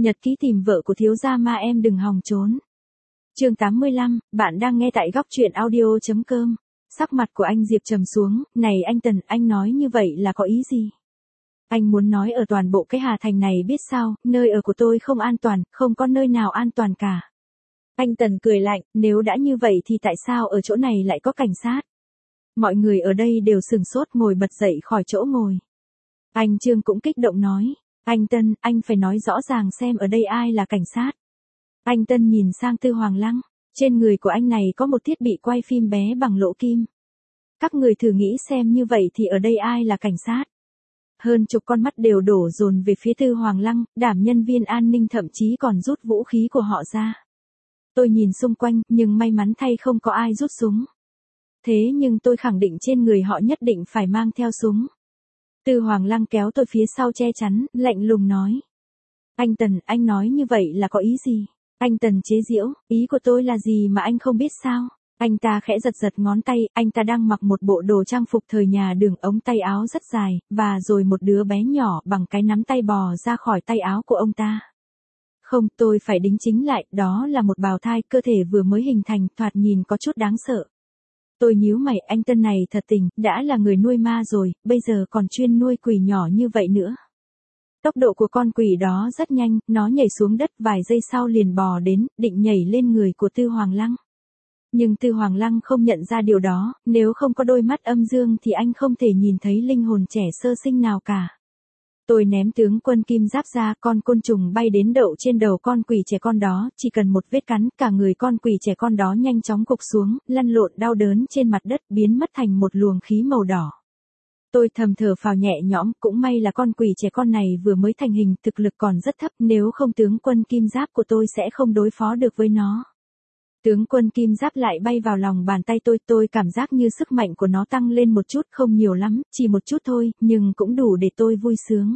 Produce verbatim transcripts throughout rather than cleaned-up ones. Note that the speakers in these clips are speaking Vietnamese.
Nhật ký tìm vợ của thiếu gia ma em đừng hòng trốn. Chương tám mươi lăm, bạn đang nghe tại góc truyện audio chấm com. Sắc mặt của anh Diệp trầm xuống, này anh Tần, anh nói như vậy là có ý gì? Anh muốn nói ở toàn bộ cái Hà Thành này biết sao, nơi ở của tôi không an toàn, không có nơi nào an toàn cả. Anh Tần cười lạnh, nếu đã như vậy thì tại sao ở chỗ này lại có cảnh sát? Mọi người ở đây đều sửng sốt ngồi bật dậy khỏi chỗ ngồi. Anh Trương cũng kích động nói, anh Tân, anh phải nói rõ ràng xem ở đây ai là cảnh sát. Anh Tân nhìn sang Tư Hoàng Lăng, trên người của anh này có một thiết bị quay phim bé bằng lỗ kim. Các người thử nghĩ xem như vậy thì ở đây ai là cảnh sát? Hơn chục con mắt đều đổ dồn về phía Tư Hoàng Lăng, đảm nhân viên an ninh thậm chí còn rút vũ khí của họ ra. Tôi nhìn xung quanh, nhưng may mắn thay không có ai rút súng. Thế nhưng tôi khẳng định trên người họ nhất định phải mang theo súng. Tư Hoàng Lăng kéo tôi phía sau che chắn, lạnh lùng nói. Anh Tần, anh nói như vậy là có ý gì? Anh Tần chế giễu, ý của tôi là gì mà anh không biết sao? Anh ta khẽ giật giật ngón tay, anh ta đang mặc một bộ đồ trang phục thời nhà Đường, ống tay áo rất dài, và rồi một đứa bé nhỏ bằng cái nắm tay bò ra khỏi tay áo của ông ta. Không, tôi phải đính chính lại, đó là một bào thai, cơ thể vừa mới hình thành, thoạt nhìn có chút đáng sợ. Tôi nhíu mày, anh Tân này thật tình, đã là người nuôi ma rồi, bây giờ còn chuyên nuôi quỷ nhỏ như vậy nữa. Tốc độ của con quỷ đó rất nhanh, nó nhảy xuống đất vài giây sau liền bò đến, định nhảy lên người của Tư Hoàng Lăng. Nhưng Tư Hoàng Lăng không nhận ra điều đó, nếu không có đôi mắt âm dương thì anh không thể nhìn thấy linh hồn trẻ sơ sinh nào cả. Tôi ném tướng quân kim giáp ra, con côn trùng bay đến đậu trên đầu con quỷ trẻ con đó, chỉ cần một vết cắn, cả người con quỷ trẻ con đó nhanh chóng gục xuống, lăn lộn đau đớn trên mặt đất, biến mất thành một luồng khí màu đỏ. Tôi thầm thở phào nhẹ nhõm, cũng may là con quỷ trẻ con này vừa mới thành hình, thực lực còn rất thấp, nếu không tướng quân kim giáp của tôi sẽ không đối phó được với nó. Tướng quân kim giáp lại bay vào lòng bàn tay tôi, tôi cảm giác như sức mạnh của nó tăng lên một chút, không nhiều lắm, chỉ một chút thôi, nhưng cũng đủ để tôi vui sướng.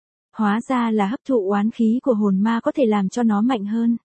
Hóa ra là hấp thụ oán khí của hồn ma có thể làm cho nó mạnh hơn.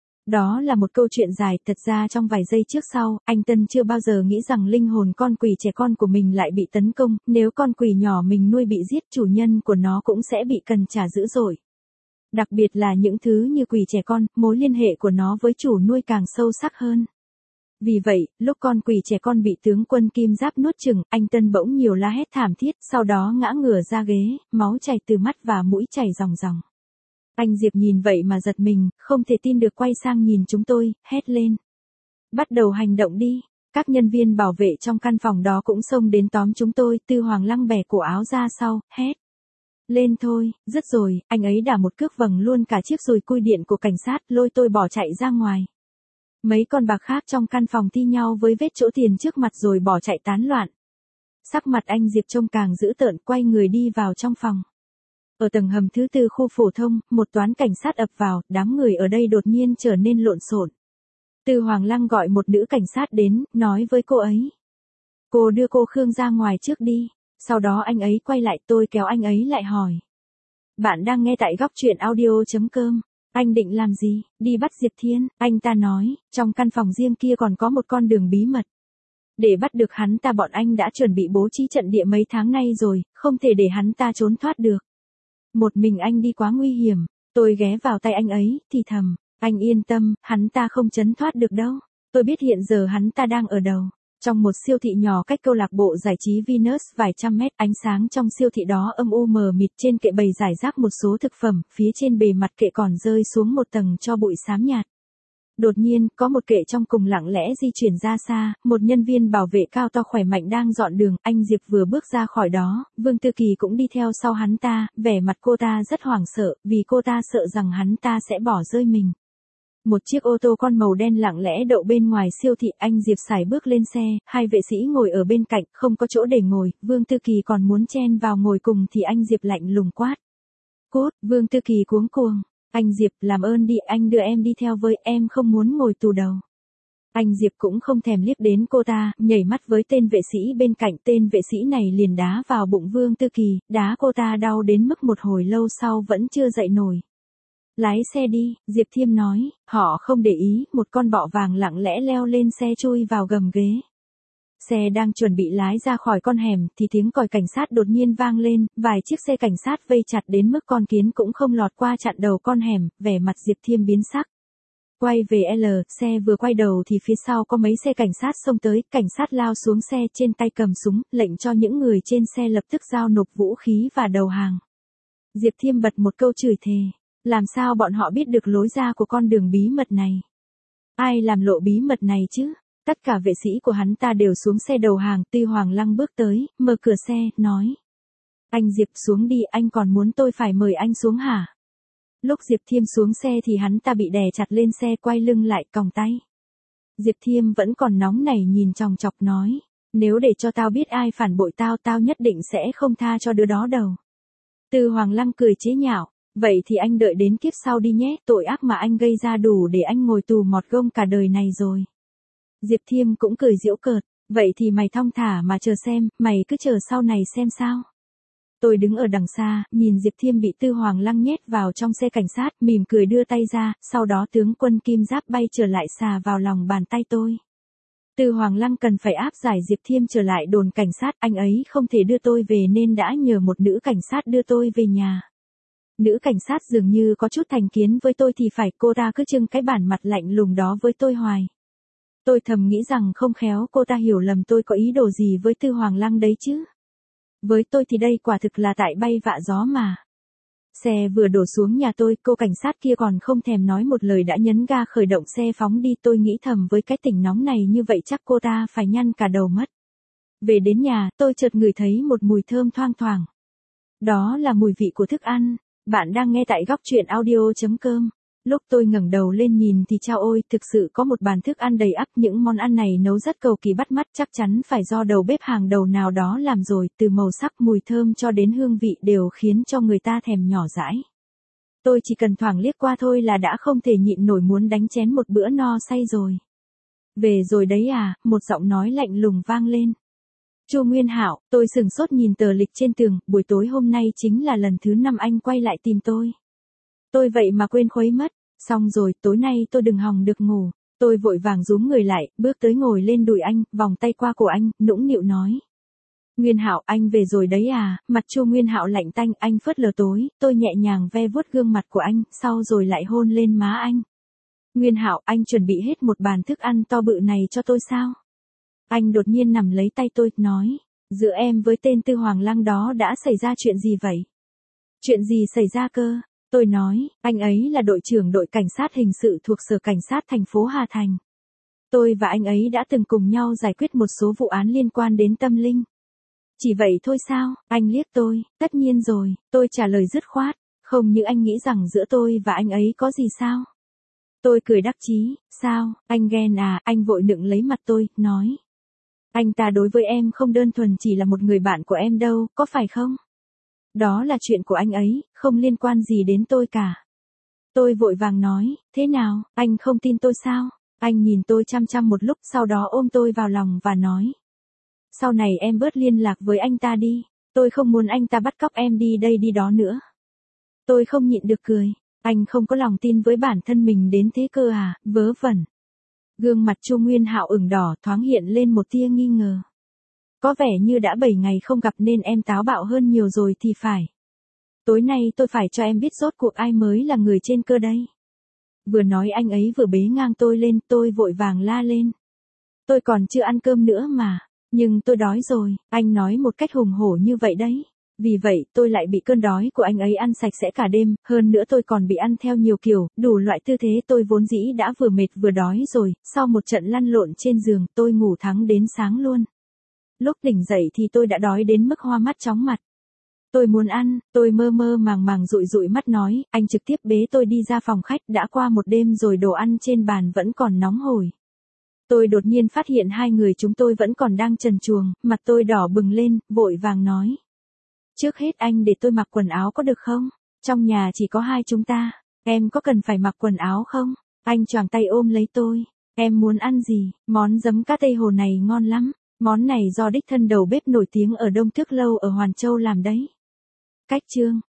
Đó là một câu chuyện dài, thật ra trong vài giây trước sau, anh Tân chưa bao giờ nghĩ rằng linh hồn con quỷ trẻ con của mình lại bị tấn công, nếu con quỷ nhỏ mình nuôi bị giết, chủ nhân của nó cũng sẽ bị cần trả dữ dội. Đặc biệt là những thứ như quỷ trẻ con, mối liên hệ của nó với chủ nuôi càng sâu sắc hơn. Vì vậy, lúc con quỷ trẻ con bị tướng quân kim giáp nuốt chửng, anh Tân bỗng nhiều la hét thảm thiết, sau đó ngã ngửa ra ghế, máu chảy từ mắt và mũi chảy ròng ròng. Anh Diệp nhìn vậy mà giật mình, không thể tin được, quay sang nhìn chúng tôi, hét lên. Bắt đầu hành động đi. Các nhân viên bảo vệ trong căn phòng đó cũng xông đến tóm chúng tôi, Tư Hoàng Lăng bẻ cổ áo ra sau, hét. Lên thôi, dứt rồi, anh ấy đả một cước vầng luôn cả chiếc dùi cui điện của cảnh sát, lôi tôi bỏ chạy ra ngoài. Mấy con bạc khác trong căn phòng thi nhau với vết chỗ tiền trước mặt rồi bỏ chạy tán loạn. Sắc mặt anh Diệp trông càng dữ tợn, quay người đi vào trong phòng. Ở tầng hầm thứ tư khu phổ thông, một toán cảnh sát ập vào, đám người ở đây đột nhiên trở nên lộn xộn. Tư Hoàng Lăng gọi một nữ cảnh sát đến, nói với cô ấy. Cô đưa cô Khương ra ngoài trước đi. Sau đó anh ấy quay lại, tôi kéo anh ấy lại hỏi. Bạn đang nghe tại góc truyện audio chấm com. Anh định làm gì? Đi bắt Diệp Thiên, anh ta nói, trong căn phòng riêng kia còn có một con đường bí mật. Để bắt được hắn ta bọn anh đã chuẩn bị bố trí trận địa mấy tháng nay rồi, không thể để hắn ta trốn thoát được. Một mình anh đi quá nguy hiểm, tôi ghé vào tay anh ấy, thì thầm, anh yên tâm, hắn ta không trốn thoát được đâu. Tôi biết hiện giờ hắn ta đang ở đâu. Trong một siêu thị nhỏ cách câu lạc bộ giải trí Venus vài trăm mét, ánh sáng trong siêu thị đó âm u mờ mịt, trên kệ bày rải rác một số thực phẩm, phía trên bề mặt kệ còn rơi xuống một tầng tro bụi xám nhạt. Đột nhiên, có một kệ trong cùng lặng lẽ di chuyển ra xa, một nhân viên bảo vệ cao to khỏe mạnh đang dọn đường, anh Diệp vừa bước ra khỏi đó, Vương Tư Kỳ cũng đi theo sau hắn ta, vẻ mặt cô ta rất hoảng sợ, vì cô ta sợ rằng hắn ta sẽ bỏ rơi mình. Một chiếc ô tô con màu đen lặng lẽ đậu bên ngoài siêu thị, anh Diệp sải bước lên xe, hai vệ sĩ ngồi ở bên cạnh, không có chỗ để ngồi, Vương Tư Kỳ còn muốn chen vào ngồi cùng thì anh Diệp lạnh lùng quát. Cút, Vương Tư Kỳ cuống cuồng, anh Diệp làm ơn đi, anh đưa em đi theo với, em không muốn ngồi tù đầu. Anh Diệp cũng không thèm liếc đến cô ta, nhảy mắt với tên vệ sĩ bên cạnh, tên vệ sĩ này liền đá vào bụng Vương Tư Kỳ, đá cô ta đau đến mức một hồi lâu sau vẫn chưa dậy nổi. Lái xe đi, Diệp Thiêm nói, họ không để ý, một con bọ vàng lặng lẽ leo lên xe chui vào gầm ghế. Xe đang chuẩn bị lái ra khỏi con hẻm thì tiếng còi cảnh sát đột nhiên vang lên, vài chiếc xe cảnh sát vây chặt đến mức con kiến cũng không lọt qua chặn đầu con hẻm, vẻ mặt Diệp Thiêm biến sắc. Quay về L, xe vừa quay đầu thì phía sau có mấy xe cảnh sát xông tới, cảnh sát lao xuống xe trên tay cầm súng, lệnh cho những người trên xe lập tức giao nộp vũ khí và đầu hàng. Diệp Thiêm bật một câu chửi thề, làm sao bọn họ biết được lối ra của con đường bí mật này? Ai làm lộ bí mật này chứ? Tất cả vệ sĩ của hắn ta đều xuống xe đầu hàng, Tư Hoàng Lăng bước tới, mở cửa xe, nói. Anh Diệp xuống đi, anh còn muốn tôi phải mời anh xuống hả? Lúc Diệp Thiêm xuống xe thì hắn ta bị đè chặt lên xe, quay lưng lại, còng tay. Diệp Thiêm vẫn còn nóng nảy nhìn chòng chọc nói, nếu để cho tao biết ai phản bội tao, tao nhất định sẽ không tha cho đứa đó đâu. Tư Hoàng Lăng cười chế nhạo, vậy thì anh đợi đến kiếp sau đi nhé, tội ác mà anh gây ra đủ để anh ngồi tù mọt gông cả đời này rồi. Diệp Thiêm cũng cười giễu cợt, vậy thì mày thong thả mà chờ xem, mày cứ chờ sau này xem sao. Tôi đứng ở đằng xa, nhìn Diệp Thiêm bị Tư Hoàng Lăng nhét vào trong xe cảnh sát, mỉm cười đưa tay ra, sau đó tướng quân kim giáp bay trở lại xà vào lòng bàn tay tôi. Tư Hoàng Lăng cần phải áp giải Diệp Thiêm trở lại đồn cảnh sát, anh ấy không thể đưa tôi về nên đã nhờ một nữ cảnh sát đưa tôi về nhà. Nữ cảnh sát dường như có chút thành kiến với tôi thì phải, cô ta cứ trưng cái bản mặt lạnh lùng đó với tôi hoài. Tôi thầm nghĩ rằng không khéo cô ta hiểu lầm tôi có ý đồ gì với Tư Hoàng Lăng đấy chứ. Với tôi thì đây quả thực là tại bay vạ gió mà. Xe vừa đổ xuống nhà tôi, cô cảnh sát kia còn không thèm nói một lời đã nhấn ga khởi động xe phóng đi. Tôi nghĩ thầm với cái tỉnh nóng này như vậy chắc cô ta phải nhăn cả đầu mất. Về đến nhà, tôi chợt ngửi thấy một mùi thơm thoang thoảng. Đó là mùi vị của thức ăn. Bạn đang nghe tại góc truyện audio chấm com. Lúc tôi ngẩng đầu lên nhìn thì chao ôi, thực sự có một bàn thức ăn đầy ắp, những món ăn này nấu rất cầu kỳ bắt mắt, chắc chắn phải do đầu bếp hàng đầu nào đó làm rồi, từ màu sắc, mùi thơm cho đến hương vị đều khiến cho người ta thèm nhỏ dãi. Tôi chỉ cần thoảng liếc qua thôi là đã không thể nhịn nổi muốn đánh chén một bữa no say rồi. Về rồi đấy à, một giọng nói lạnh lùng vang lên. Chu Nguyên Hạo, tôi sửng sốt nhìn tờ lịch trên tường, buổi tối hôm nay chính là lần thứ năm anh quay lại tìm tôi. Tôi vậy mà quên khuấy mất, xong rồi, tối nay tôi đừng hòng được ngủ. Tôi vội vàng rúm người lại, bước tới ngồi lên đùi anh, vòng tay qua cổ anh, nũng nịu nói. Nguyên Hạo, anh về rồi đấy à? Mặt Chu Nguyên Hạo lạnh tanh, anh phớt lờ tối, tôi nhẹ nhàng ve vuốt gương mặt của anh, sau rồi lại hôn lên má anh. Nguyên Hạo, anh chuẩn bị hết một bàn thức ăn to bự này cho tôi sao? Anh đột nhiên nắm lấy tay tôi, nói, giữa em với tên Tư Hoàng Lăng đó đã xảy ra chuyện gì vậy? Chuyện gì xảy ra cơ? Tôi nói, anh ấy là đội trưởng đội cảnh sát hình sự thuộc sở cảnh sát thành phố Hà Thành. Tôi và anh ấy đã từng cùng nhau giải quyết một số vụ án liên quan đến tâm linh. Chỉ vậy thôi sao? Anh liếc tôi, tất nhiên rồi, tôi trả lời dứt khoát, không như anh nghĩ rằng giữa tôi và anh ấy có gì sao? Tôi cười đắc chí, sao, anh ghen à? Anh vội nựng lấy mặt tôi, nói. Anh ta đối với em không đơn thuần chỉ là một người bạn của em đâu, có phải không? Đó là chuyện của anh ấy, không liên quan gì đến tôi cả. Tôi vội vàng nói, thế nào, anh không tin tôi sao? Anh nhìn tôi chăm chăm một lúc, sau đó ôm tôi vào lòng và nói. Sau này em bớt liên lạc với anh ta đi, tôi không muốn anh ta bắt cóc em đi đây đi đó nữa. Tôi không nhịn được cười, anh không có lòng tin với bản thân mình đến thế cơ à, vớ vẩn. Gương mặt Chu Nguyên Hạo ửng đỏ, thoáng hiện lên một tia nghi ngờ. Có vẻ như đã bảy ngày không gặp nên em táo bạo hơn nhiều rồi thì phải. Tối nay tôi phải cho em biết rốt cuộc ai mới là người trên cơ đây. Vừa nói anh ấy vừa bế ngang tôi lên, tôi vội vàng la lên. Tôi còn chưa ăn cơm nữa mà, nhưng tôi đói rồi, anh nói một cách hùng hổ như vậy đấy. Vì vậy, tôi lại bị cơn đói của anh ấy ăn sạch sẽ cả đêm, hơn nữa tôi còn bị ăn theo nhiều kiểu, đủ loại tư thế. Tôi vốn dĩ đã vừa mệt vừa đói rồi, sau một trận lăn lộn trên giường, tôi ngủ thắng đến sáng luôn. Lúc tỉnh dậy thì tôi đã đói đến mức hoa mắt chóng mặt. Tôi muốn ăn, tôi mơ mơ màng màng dụi dụi mắt nói, anh trực tiếp bế tôi đi ra phòng khách, đã qua một đêm rồi đồ ăn trên bàn vẫn còn nóng hổi. Tôi đột nhiên phát hiện hai người chúng tôi vẫn còn đang trần truồng, mặt tôi đỏ bừng lên, vội vàng nói. Trước hết anh để tôi mặc quần áo có được không? Trong nhà chỉ có hai chúng ta, em có cần phải mặc quần áo không? Anh choàng tay ôm lấy tôi, em muốn ăn gì? Món giấm cá Tây Hồ này ngon lắm. Món này do đích thân đầu bếp nổi tiếng ở Đông Tước Lâu ở Hoàn Châu làm đấy. Cách chương